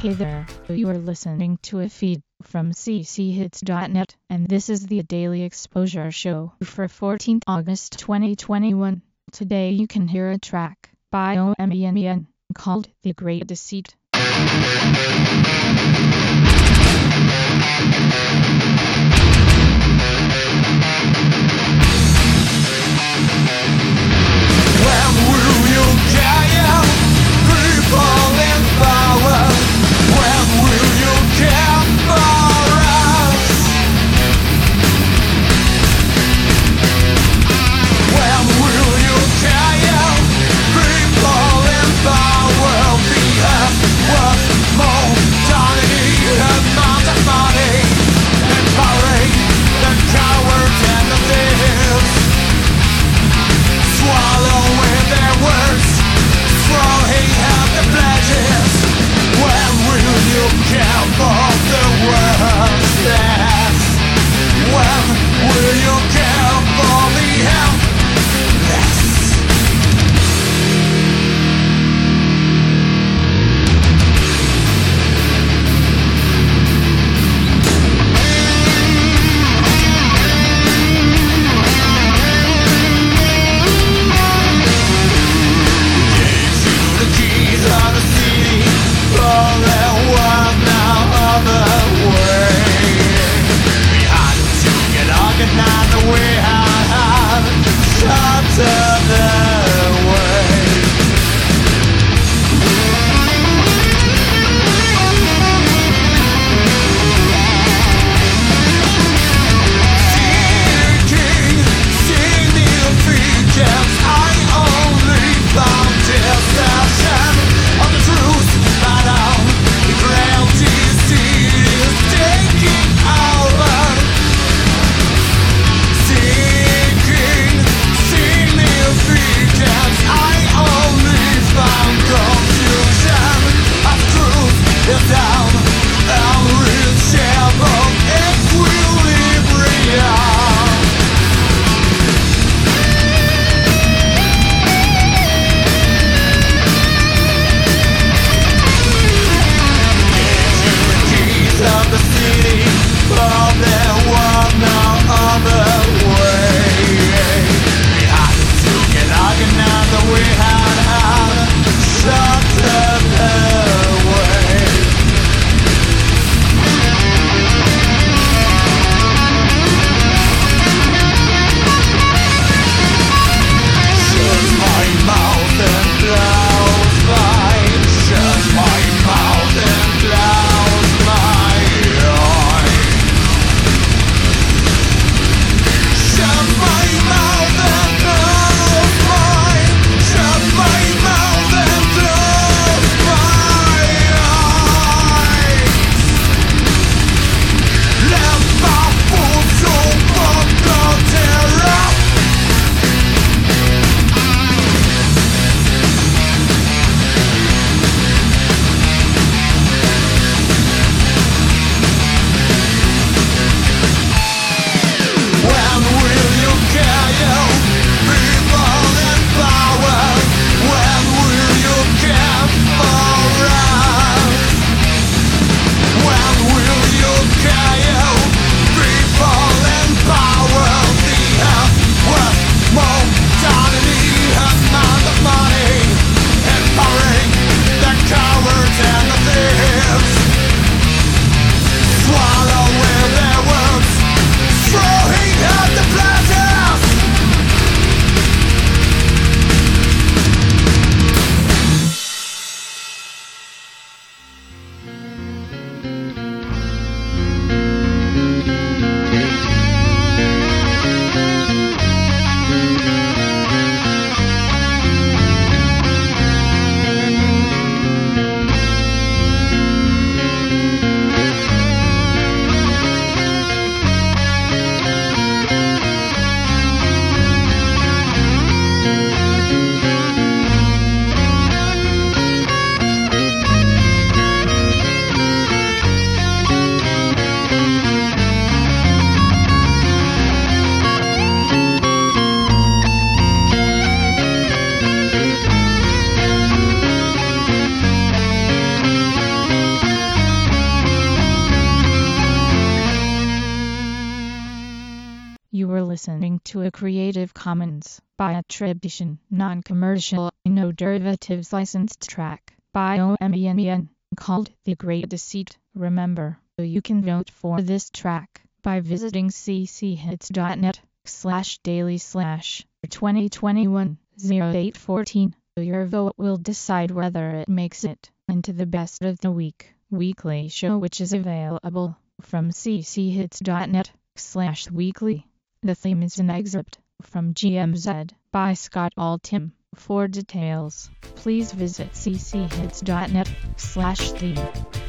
Hey there, you are listening to a feed from cchits.net, and this is the Daily Exposure Show for 14th August 2021. Today you can hear a track by OMEN called The Great Deceit. More money and amount of money. to a Creative Commons by attribution, non-commercial, no derivatives licensed track by OMENEN called The Great Deceit. Remember, you can vote for this track by visiting cchits.net/daily/2021-0814. Your vote will decide whether it makes it into the best of the week weekly show, which is available from cchits.net/weekly. The theme is an excerpt from GMZ by Scott Altham. For details, please visit cchits.net/theme.